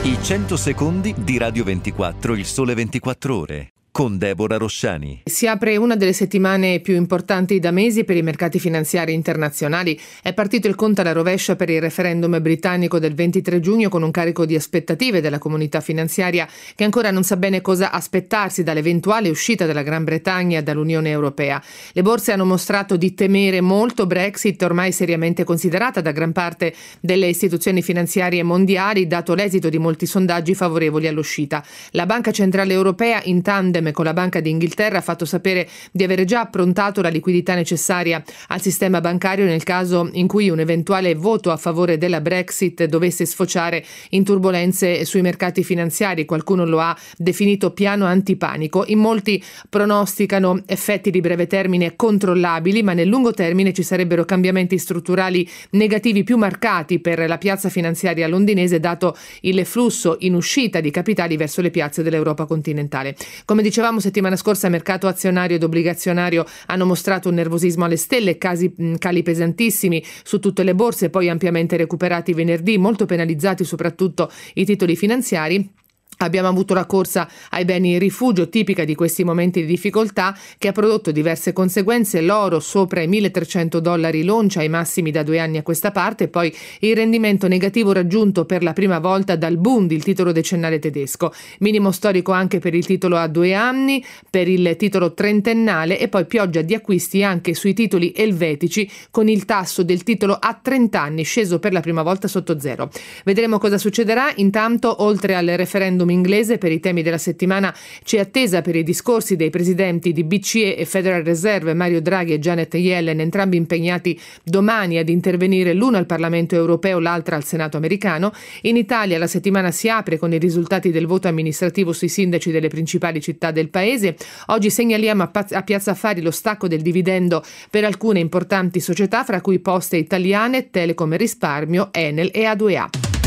I 100 secondi di Radio 24, il sole 24 ore. Con Deborah Rosciani. Si apre una delle settimane più importanti da mesi per i mercati finanziari internazionali. È partito il conto alla rovescia per il referendum britannico del 23 giugno con un carico di aspettative della comunità finanziaria che ancora non sa bene cosa aspettarsi dall'eventuale uscita della Gran Bretagna dall'Unione Europea. Le borse hanno mostrato di temere molto Brexit, ormai seriamente considerata da gran parte delle istituzioni finanziarie mondiali, dato l'esito di molti sondaggi favorevoli all'uscita. La Banca Centrale Europea, in tandem con la Banca d'Inghilterra, ha fatto sapere di avere già approntato la liquidità necessaria al sistema bancario nel caso in cui un eventuale voto a favore della Brexit dovesse sfociare in turbolenze sui mercati finanziari. Qualcuno lo ha definito piano antipanico. In molti pronosticano effetti di breve termine controllabili, ma nel lungo termine ci sarebbero cambiamenti strutturali negativi più marcati per la piazza finanziaria londinese, dato il flusso in uscita di capitali verso le piazze dell'Europa continentale. Come dicevamo settimana scorsa, il mercato azionario ed obbligazionario hanno mostrato un nervosismo alle stelle, cali pesantissimi su tutte le borse, poi ampiamente recuperati venerdì, molto penalizzati soprattutto i titoli finanziari. Abbiamo avuto la corsa ai beni rifugio, tipica di questi momenti di difficoltà, che ha prodotto diverse conseguenze. L'oro sopra i $1.300 l'oncia, ai massimi da 2 anni a questa parte, poi il rendimento negativo raggiunto per la prima volta dal Bund, il titolo decennale tedesco. Minimo storico anche per il titolo a 2 anni, per il titolo trentennale, e poi pioggia di acquisti anche sui titoli elvetici, con il tasso del titolo a 30 anni sceso per la prima volta sotto zero. Vedremo cosa succederà. Intanto, oltre al referendum inglese, per i temi della settimana c'è attesa per i discorsi dei presidenti di BCE e Federal Reserve, Mario Draghi e Janet Yellen, entrambi impegnati domani ad intervenire, l'uno al Parlamento europeo, l'altra al Senato americano. In Italia la settimana si apre con i risultati del voto amministrativo sui sindaci delle principali città del paese. Oggi segnaliamo a Piazza Affari lo stacco del dividendo per alcune importanti società, fra cui Poste Italiane, Telecom Risparmio, Enel e A2A.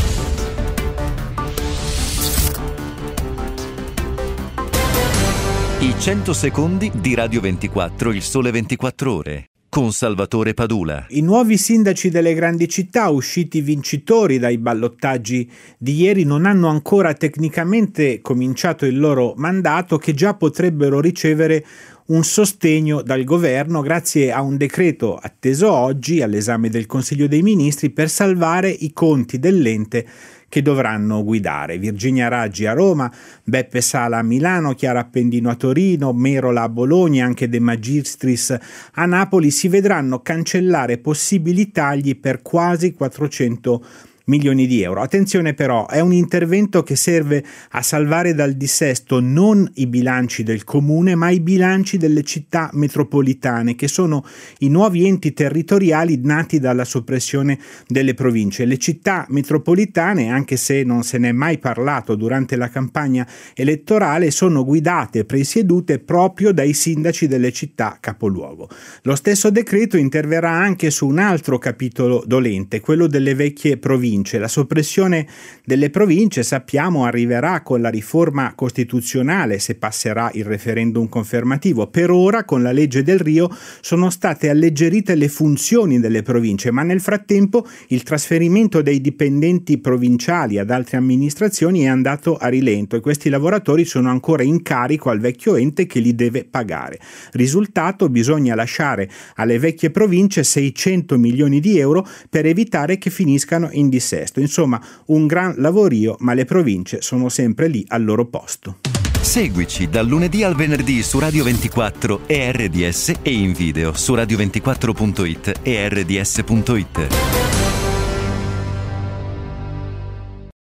I 100 secondi di Radio 24, il sole 24 ore. Con Salvatore Padula. I nuovi sindaci delle grandi città, usciti vincitori dai ballottaggi di ieri, non hanno ancora tecnicamente cominciato il loro mandato, che già potrebbero ricevere un sostegno dal governo grazie a un decreto atteso oggi all'esame del Consiglio dei Ministri per salvare i conti dell'ente che dovranno guidare. Virginia Raggi a Roma, Beppe Sala a Milano, Chiara Appendino a Torino, Merola a Bologna, anche De Magistris a Napoli si vedranno cancellare possibili tagli per quasi 400 milioni di euro. Attenzione però, è un intervento che serve a salvare dal dissesto non i bilanci del comune, ma i bilanci delle città metropolitane, che sono i nuovi enti territoriali nati dalla soppressione delle province. Le città metropolitane, anche se non se n'è mai parlato durante la campagna elettorale, sono guidate e presiedute proprio dai sindaci delle città capoluogo. Lo stesso decreto interverrà anche su un altro capitolo dolente, quello delle vecchie province. La soppressione delle province, sappiamo, arriverà con la riforma costituzionale, se passerà il referendum confermativo. Per ora, con la legge Del Rio, sono state alleggerite le funzioni delle province, ma nel frattempo il trasferimento dei dipendenti provinciali ad altre amministrazioni è andato a rilento e questi lavoratori sono ancora in carico al vecchio ente che li deve pagare. Risultato: bisogna lasciare alle vecchie province 600 milioni di euro per evitare che finiscano in dissesto. Insomma, un gran lavorio, ma le province sono sempre lì al loro posto. Seguici dal lunedì al venerdì su Radio 24 e RDS, e in video su radio24.it e rds.it.